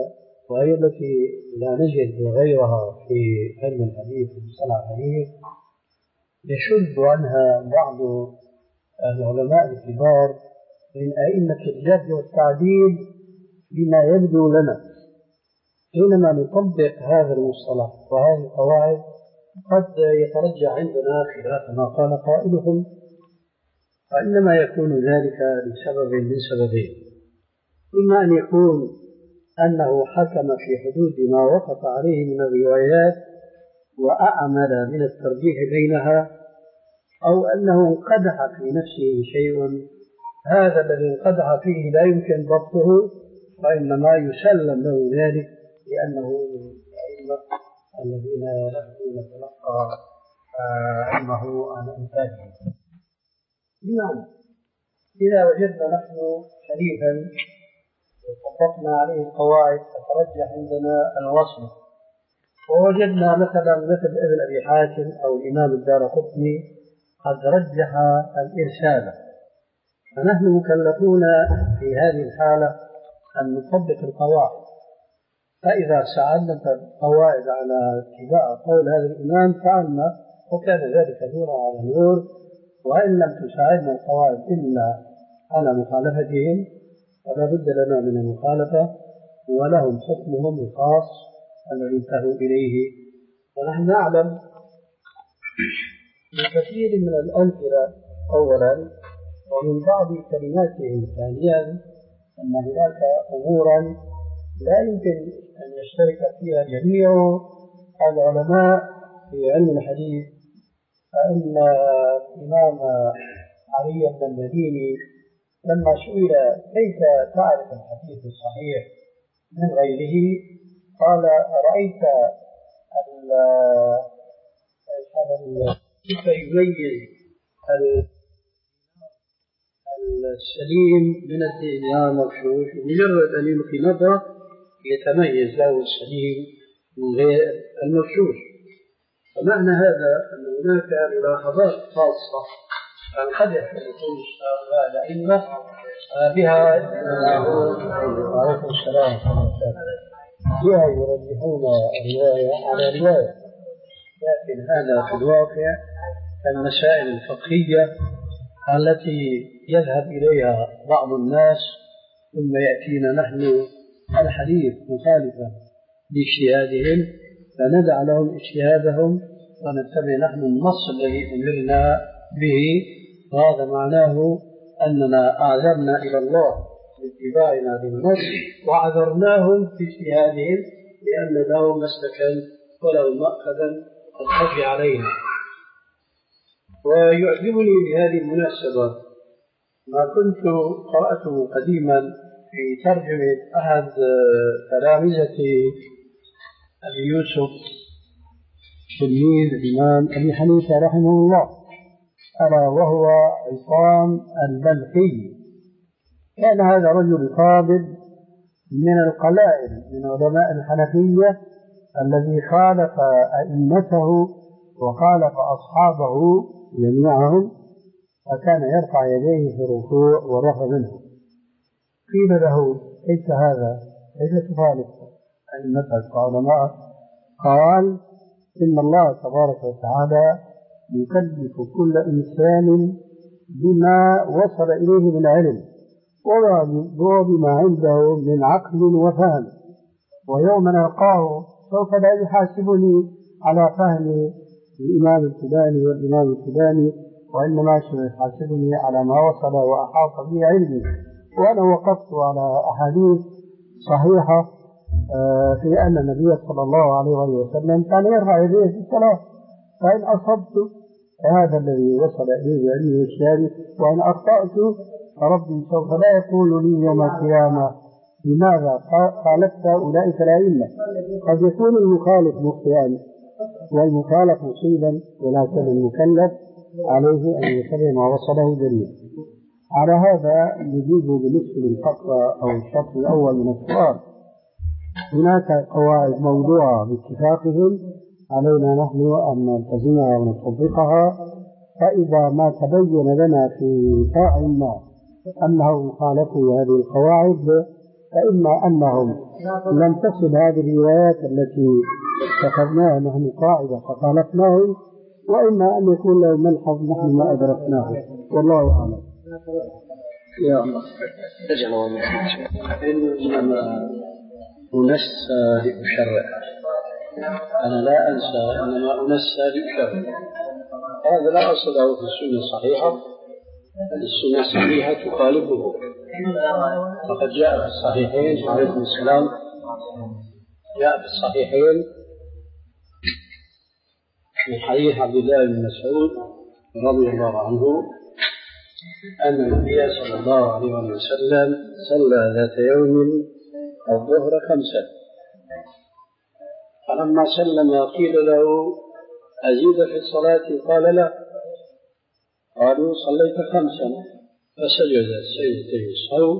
وهي التي لا نجد غيرها في علم الحديث ومصطلح الحديث، يشد عنها بعض العلماء الكبار من أئمة الجرح والتعديل بما يبدو لنا حينما نطبق هذا المصطلح وهذه القواعد. قد يترجع عندنا خلاف ما قال قائلهم، وإنما يكون ذلك لسبب من سببين: إما أن يكون أنه حكم في حدود ما وقف عليه من الروايات وأعمل من الترجيح بينها، أو أنه انقدح في نفسه شيء، هذا الذي انقدح فيه لا يمكن ضبطه، وإنما يسلم له ذلك لأنه من الأئمة الذين نتلقى علمه عن أمثالهم. بمعنى إذا وجدنا نحن حديثا وطبقنا عليه القواعد فترجح عندنا الوصف، ووجدنا مثلا مثل ابن أبي حاتم أو الإمام الدارقطني قد رجح الإرسال، فنحن مكلفون في هذه الحالة أن نطبق القواعد. فإذا ساعدنا القواعد على اتباع قول هذا الإمام فعلنا، وكان ذلك نورا على نور. وإن لم تساعدنا القواعد إلا على مخالفتهم فلا بد لنا من المخالفة، ولهم حكمهم الخاص الذي انتهوا إليه. ونحن نعلم بكثير من الأمثلة أولا، ومن بعض كلماتهم ثانيا، أن هناك أمورا لا يمكن أن يشترك فيها جميع العلماء في علم الحديث. فإن الإمام علي بن المديني لما سئل كيف تعرف الحديث الصحيح من غيره قال: رأيت كيف يميز السليم من الدنيا المغشوش، مجرد أن يلقي نظرة يتميز له السليم من غير المغشوش. فمعنى هذا أن هناك ملاحظات خاصة تنقدح في نصوص هؤلاء الأئمة بها عليكم السلام بها يرجحون الرواية على رواية. لكن هذا في الواقع المسائل الفقهية التي يذهب إليها بعض الناس ثم يأتينا نحن الحديث مخالفا لاجتهادهم، فندع لهم اجتهادهم ونتبع نحن النص الذي أمرنا به. وهذا معناه أننا أعذرنا إلى الله باتباعنا للنص وعذرناهم في اجتهادهم لأن لهم مسلكا ولهم مأخذا قد خفي علينا. ويعجبني بهذه المناسبة ما كنت قرأته قديما في ترجمة أحد تلامذة أبي يوسف تلميذ الإمام أبي حنيفة رحمه الله، ألا وهو عصام البلخي. كان هذا رجل فاضل من القلائل من علماء الحنفية الذي خالف أئمته وخالف أصحابه جميعهم، فكان يرفع يديه في الركوع والرفع منه. قيل له: كيف هذا؟ كيف تخالف أئمتك وعلماءك؟ قال: إن الله تبارك وتعالى يكلف كل إنسان بما وصل إليه من علم وبما عنده من عقل وفهم، ويوم نلقاه سوف لا يحاسبني على فهم الإمام الفلاني والإمام الفلاني، وإنما يحاسبني على ما وصل وأحاط به علمي. وأنا وقفت على أحاديث صحيحة في أن النبي صلى الله عليه وسلم كان يرفع يديه في الصلاة، فإن أصبت فهذا الذي وصل إليه علمي واجتهادي، وإن أخطأت فربي سوف لا يقول لي يوم القيامة لماذا خالفت أولئك الأئمة. قد يكون المخالف مخطئا والمخالف مصيبا، ولكن المكلف عليه أن يتبع ما وصله دليل. على هذا نجيب بالنسبة للفقرة أو الشرط الأول من السؤال. هناك قواعد موضوعة باتفاقهم علينا نحن أن نلتزمها ونطبقها، فإذا ما تبين لنا في طاع ما أنه خالفوا هذه القواعد فإما أنهم لم تصل هذه الروايات التي اتخذناها نحن قاعدة فخالفناهم، وإما أن يكون له ملحظ نحن ما أدركناه، والله أعلم. يا الله إنما أنسى لأشرع، أنا لا أنسى إنما أنسى لأشرع. هذا لا أصل له في السنة الصحيحة، السنة الصحيحة تخالفه. فقد جاء في الصحيحين عليكم السلام، جاء في الصحيحين من حديث عبد الله بن مسعود رضي الله عنه أن النبي صلى الله عليه وسلم صلى ذات يوم الظهر خمسا، فلما سلم قيل له أزيد في الصلاة؟ قال لا. قالوا صليت خمسا، فسجد سجدتين السهو،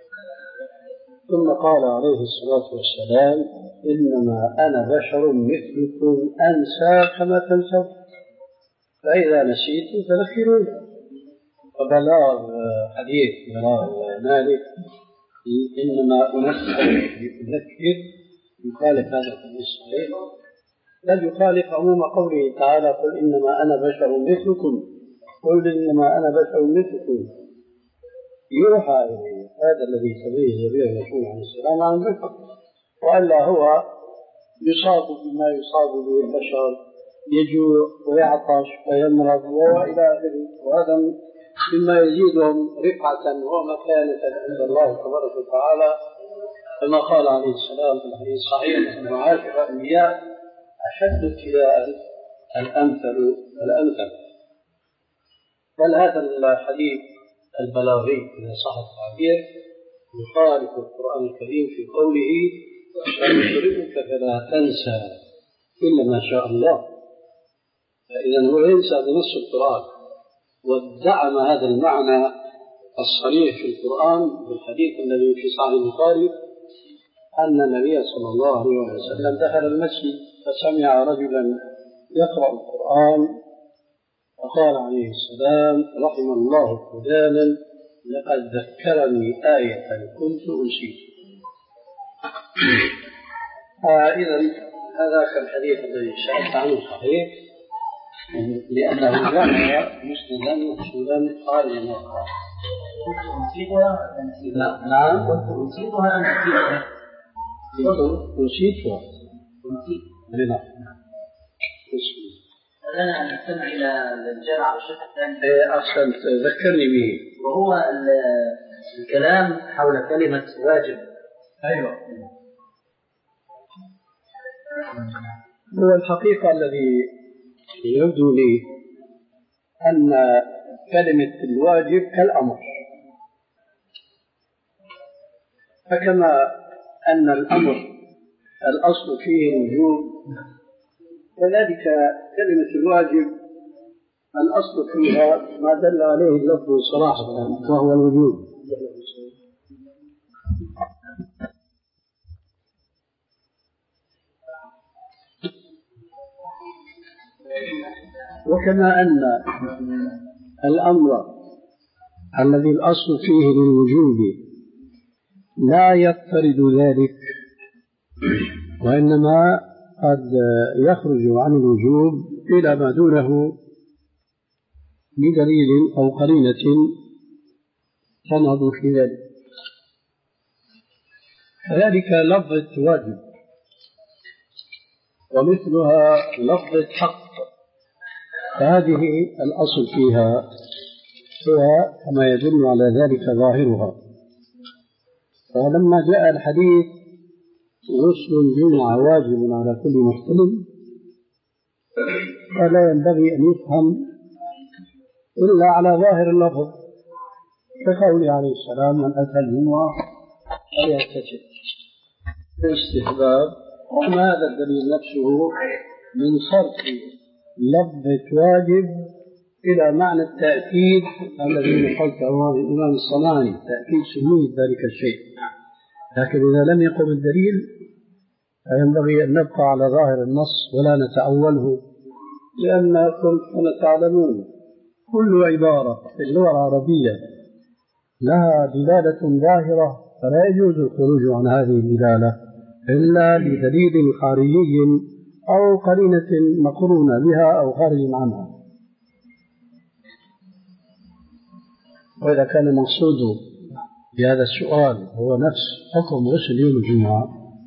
ثم قال عليه الصلاة والسلام إنما أنا بشر مثلكم أنسى كما تنسون، فإذا نسيت فذكروني. فبلاغ حديث بلاغ مالك إنما أنذكر يخالف هذا الحديث الصحيح، بل يخالف عموم قوله تعالى قل إنما أنا بشر مثلكم، قل إنما أنا بشر مثلكم يوحى إليه. هذا الذي تبيه به الرسول عليه السلام عن البشر، وألا هو يصاب بما يصاب به البشر، يجوع ويعطش ويمرض وإلى آخره، وهذا مما يزيدهم رفعة ومكانة عند الله تبارك وتعالى، كما قال عليه السلام في الحديث الصحيح أن معاشر الأنبياء أشد ابتلاء الأمثل فالأمثل. بل هذا الحديث البلاغي إذا صح التعبير يخالف القرآن الكريم في قوله سنقرئك فلا تنسى إلا ما شاء الله. فإذا هو ينسى بنص القرآن، وادعم هذا المعنى الصريح في القرآن بالحديث الذي في صحيح البخاري أن النبي صلى الله عليه وسلم دخل المسجد فسمع رجلا يقرأ القرآن فقال عليه السلام رحم الله فلانا لقد ذكرني آية كنت أنسيت. آه إذا هذاك الحديث الذي سألت عنه صحيح، لأنه جمع مسندا مقصودا خارج من القرآن. نعم كنت أنسيتها أم نسيتها؟ أنسيتها. أنسيت. لنا أن نستمع إلى الجامع الشيخ الثاني. إيه أحسنت، ذكرني به. وهو الكلام حول كلمة واجب. أيوة. هو الحقيقة الذي يبدو لي أن كلمة الواجب كالأمر، فكما أن الأمر الأصل فيه الوجوب، كذلك كلمة الواجب الأصل فيها ما دل عليه اللفظ صراحة وهو الوجوب. وكما أن الأمر الذي الأصل فيه للوجوب لا يضطرد ذلك، وإنما قد يخرج عن الوجوب إلى ما دونه بدليل أو قرينة تنهض في ذلك. كذلك لفظة واجب ومثلها لفظة حق، فهذه الأصل فيها هو كما يدل على ذلك ظاهرها. فلما جاء الحديث غسل الجمعة واجب على كل محتلم، فلا ينبغي أن يفهم إلا على ظاهر اللفظ، كقوله عليه السلام من أتى الجمعة فليغتسل باستحباب. وما هذا الدليل نفسه من صرف لفظة واجب إلى معنى التأكيد الذي قلته عن الإمام الصنعاني، تأكيد سمية ذلك الشيء. لكن إذا لم يقم الدليل فينبغي أن نبقى على ظاهر النص ولا نتأوله، لأنكم كما تعلمون كل عبارة في اللغة العربية لها دلالة ظاهرة فلا يجوز الخروج عن هذه الدلالة إلا لدليل خارجي أو قرينة مقرونة بها أو خارج عنها. وإذا كان المقصود بهذا السؤال هو نفس حكم غسل يوم الجمعة،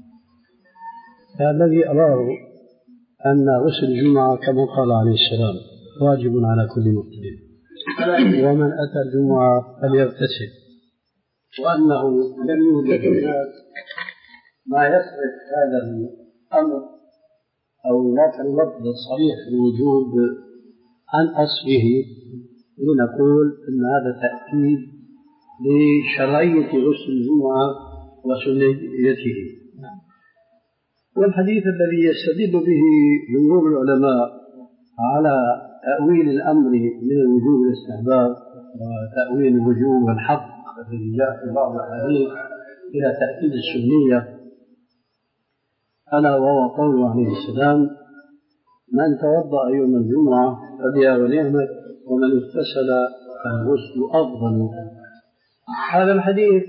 فالذي أراه أن غسل الجمعة كما قال عليه السلام واجب على كل مسلم، ومن أتى الجمعة فليغتسل، وأنه لم يوجد الناس ما يصرف هذا الأمر أو ذاك اللفظ الصريح الوجوب عن أصله لنقول أن هذا تأكيد لشرعية غسل الجمعة وسنيته. والحديث الذي يستدل به جمهور العلماء على تأويل الأمر من الوجوب والاستحباب وتأويل الوجوب والحق الذي جاء في بعض الأحاديث إلى تأكيد السنية، ألا وهو قوله عليه السلام: من توضأ يوم الجمعة فبها ونعمت ومن اغتسل فالغسل أفضل. هذا الحديث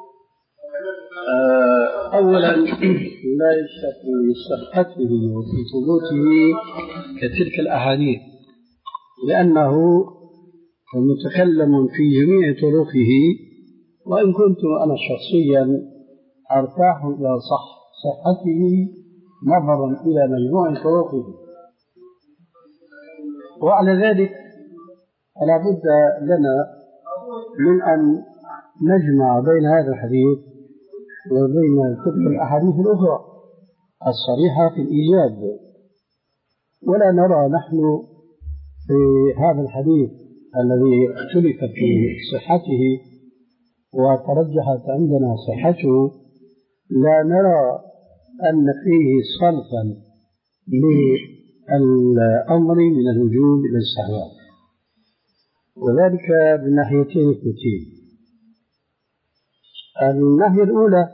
أولا لا يشك في صحته وفي ثبوته كتلك الأحاديث، لأنه متكلم في جميع طرقه، وإن كنت أنا شخصيا أرتاح إلى صح صحته نظرا إلى مجموع طرقه. وعلى ذلك فلا بد لنا من أن نجمع بين هذا الحديث وبين تلك الأحاديث الأخرى الصريحة في الإيجاب، ولا نرى نحن في هذا الحديث الذي اختلف في صحته وترجحت عندنا صحته، لا نرى أن فيه صرفا للأمر من الوجوب إلى الاستحباب، وذلك من ناحيتين اثنتين. الناحية الأولى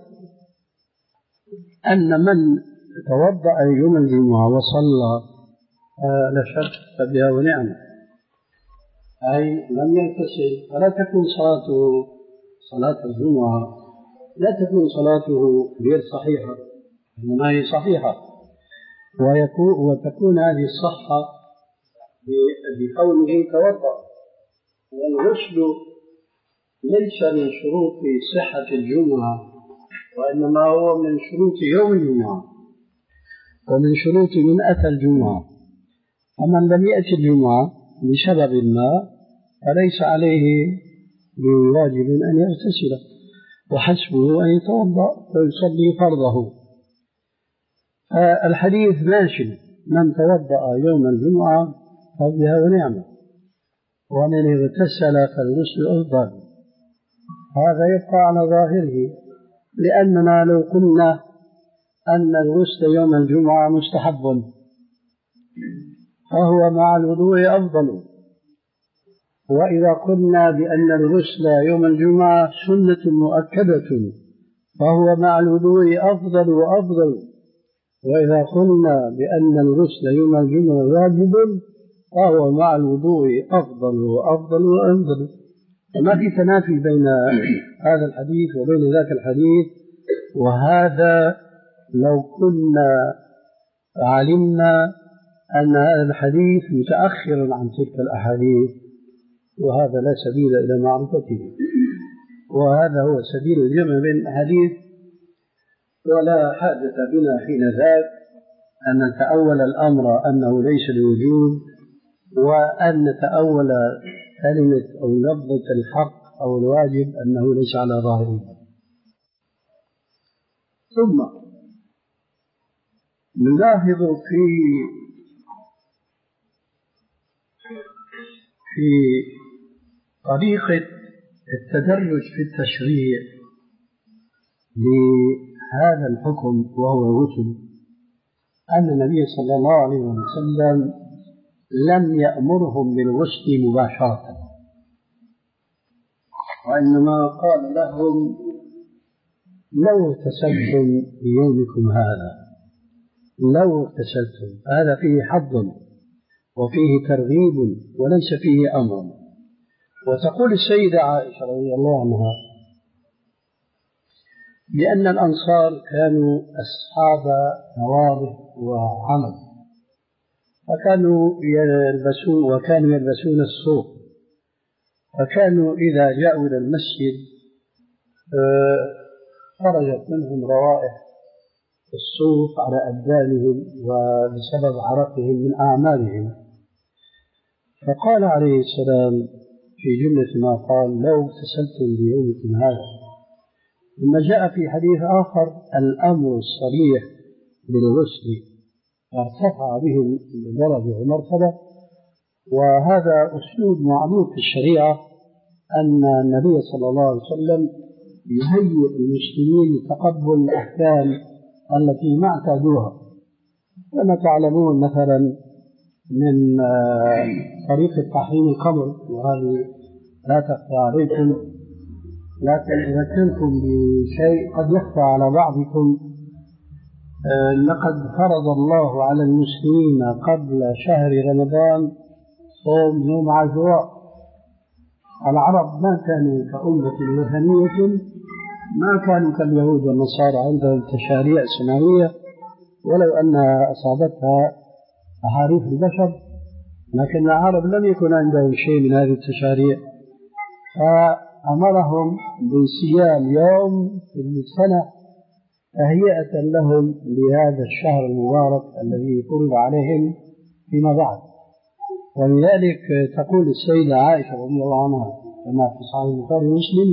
أن من توضأ يوم الجمعة وصلى لا شك فبها ونعمة، أي لم يغتسل، فلا تكون صلاته صلاة الجمعة لا تكون صلاته غير صحيحة، إنما هي صحيحة، ويكون وتكون هذه الصحة بقوله توضأ. والغسل ليس من شروط صحة الجمعة، وإنما هو من شروط يوم الجمعة ومن شروط من أتى الجمعة. فمن لم يأتي الجمعة بسبب ما فليس عليه بواجب أن يغتسل، وحسبه أن يتوضأ ويصلي فرضه. الحديث ماشي: من توضأ يوم الجمعة فبها ونعمة ومن اغتسل فالغسل أفضل. هذا يبقى على ظاهره، لأننا لو قلنا أن الغسل يوم الجمعة مستحب فهو مع الوضوء أفضل، وإذا قلنا بأن الغسل يوم الجمعة سنة مؤكدة فهو مع الوضوء أفضل وأفضل، وإذا قلنا بأن الغسل يوم الجمعة واجب فهو مع الوضوء أفضل وأفضل وأفضل. فما في تنافي بين هذا الحديث وبين ذاك الحديث. وهذا لو كنا علمنا أن هذا الحديث متأخر عن تلك الأحاديث، وهذا لا سبيل إلى معرفته، وهذا هو سبيل الجمع بين الأحاديث. ولا حاجة بنا حين ذاك أن نتأول الأمر أنه ليس لوجوب، وأن نتأول كلمة أو لفظة الحق أو الواجب أنه ليس على ظاهره. ثم نلاحظ في في طريقة التدرج في التشريع لهذا الحكم وهو الغسل أن النبي صلى الله عليه وسلم لم يأمرهم بالغسل مباشرة، وإنما قال لهم: لو اغتسلتم في يومكم هذا، لو اغتسلتم، هذا فيه حظ وفيه ترغيب وليس فيه أمر. وتقول السيدة عائشة رضي الله عنها: لأن الأنصار كانوا أصحاب نواضح وعمل، فكانوا يلبسون وكانوا يلبسون الصوف، فكانوا إذا جاءوا إلى المسجد خرجت منهم روائح الصوف على أبدانهم وبسبب عرقهم من أعمالهم. فقال عليه السلام في جملة ما قال: لو اغتسلتم بيومكم هذا. ثم جاء في حديث آخر الأمر الصريح بالغسل، ارتفع بهم درجة ومرتبة. وهذا أسلوب معروف في الشريعة، أن النبي صلى الله عليه وسلم يهيئ المسلمين لتقبل الأحكام التي ما اعتادوها. كما تعلمون مثلا من طريقة تحريم الخمر، وهذه لا تخفى عليكم، لكن أذكركم بشيء قد يخفى على بعضكم. لقد فرض الله على المسلمين قبل شهر رمضان صوم يوم عاشوراء. العرب ما كانوا كأمة وثنية، ما كانوا كاليهود والنصارى عندهم تشاريع سماوية ولو أنها أصابتها أحاريف البشر، لكن العرب لم يكن عندهم شيء من هذه التشاريع، فأمرهم بصيام يوم في السنة تهيئة لهم لهذا الشهر المبارك الذي فرض عليهم فيما بعد. ولذلك تقول السيدة عائشة رضي الله عنها كما في صحيح البخاري ومسلم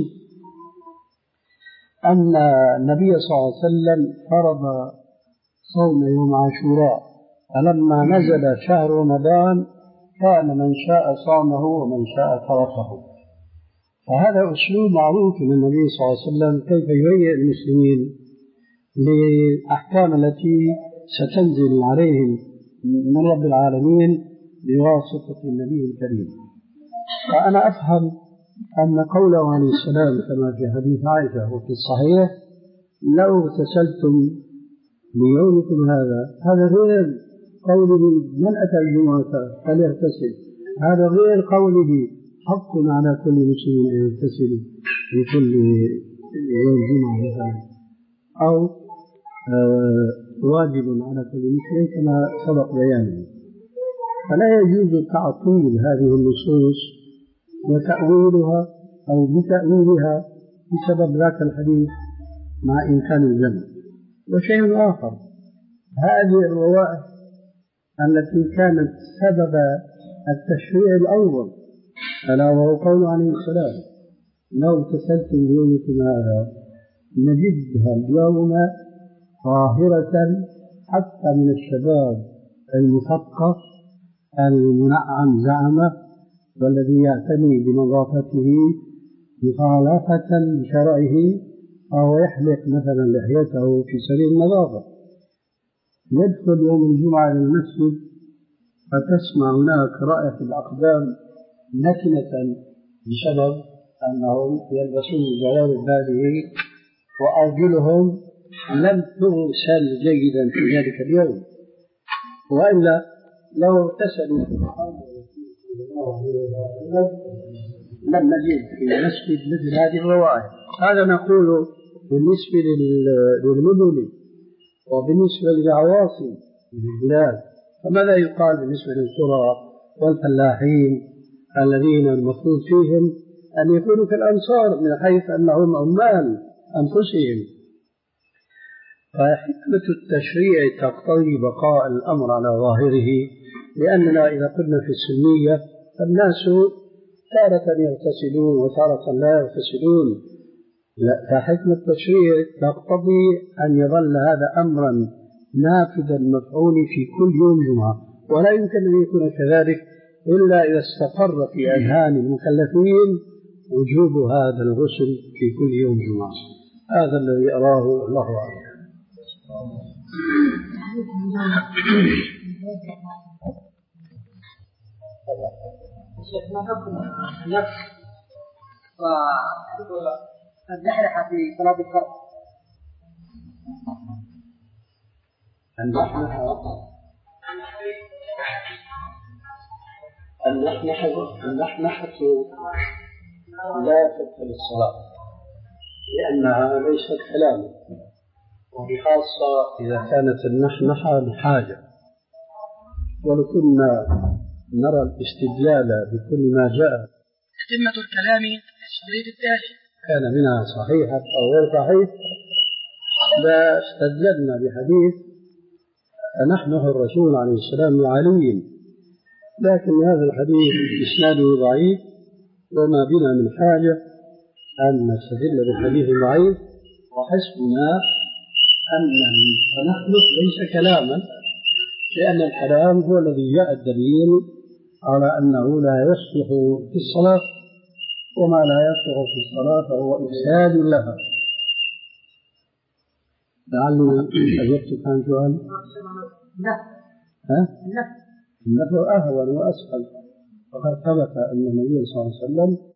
أن النبي صلى الله عليه وسلم فرض صوم يوم عاشوراء، فلما نزل شهر رمضان كان من شاء صامه ومن شاء تركه. فهذا أسلوب معروف من النبي صلى الله عليه وسلم كيف يهيئ المسلمين للأحكام التي ستنزل عليهم من رب العالمين بواسطة النبي الكريم. فأنا أفهم أن قوله عليه السلام كما في حديث عائشة وفي الصحيح: لو اغتسلتم ليومكم هذا، هذا غير قوله من أتى الجمعة فليغتسل، هذا غير قوله حق على كل مسلم أن يغتسل في كل يوم جمعة مثلا، أو آه واجب على كل مسلم كما سبق بيانه. فلا يجوز تعطيل هذه النصوص وتأويلها أو بتأويلها بسبب ذاك الحديث مع إمكان الجمع. وشيء آخر، هذه الروائح التي كانت سبب التشريع الأول ألا وهو قول عليه السلام: لو اغتسلتم بيومكم هذا، نجدها اليوم ظاهرة حتى من الشباب المثقف المنعم زعمه والذي يعتني بنظافته مخالفة لشرعه، أو يحلق مثلا لحيته في سبيل النظافة، يدخل يوم الجمعة إلى المسجد فتسمع هناك رائحة الأقدام نتنة بسبب أنهم يلبسون الجوارب هذه وأرجلهم لم تغسل جيدا في ذلك اليوم. وإلا لو اغتسلوا لم نجد في المسجد مثل هذه الروائح. هذا نقول بالنسبة للمدن وبالنسبة للعواصم البلاد. فماذا يقال بالنسبة للقرى والفلاحين الذين المفروض فيهم أن يكونوا كالأنصار من حيث أنهم عمال أنفسهم؟ فحكمة التشريع تقتضي بقاء الأمر على ظاهره، لأننا إذا قلنا في السنية فالناس تارة يغتسلون وتارة لا يغتسلون، فحكمة التشريع تقتضي أن يظل هذا أمرا نافذا مفعول في كل يوم جمعة، ولا يمكن أن يكون كذلك إلا إذا استقر في أذهان المكلفين وجوب هذا الغسل في كل يوم جمعة. هذا الذي أراه، الله أعلم. شيخ، ما حكم النفس والزحلقة في صلاة الفرض؟ اللحنحة اللحنحة اللحنحة لا تدخل الصلاة، لأنها ليست كلاما، وبخاصة إذا كانت النحنحة لحاجة. ولكنا نرى الاستدلال بكل ما جاء تتمة الكلام في الشريط التالي كان منها صحيحة أو غير صحيح، لا استدللنا بحديث فنحنه الرسول عليه السلام لعلي، لكن هذا الحديث إسناده ضعيف، وما بنا من حاجة أن نستدل بالحديث الضعيف، وحسبنا أن فنحنه ليس كلاما، لأن الكلام هو الذي جاء الدليل على أنه لا يصلح في الصلاة، وما لا يصلح في الصلاة فهو إفساد لها. لعلي أجبت كان سؤال. ها؟ النفي أهون وأسهل، وقد ثبت أن النبي صلى الله عليه وسلم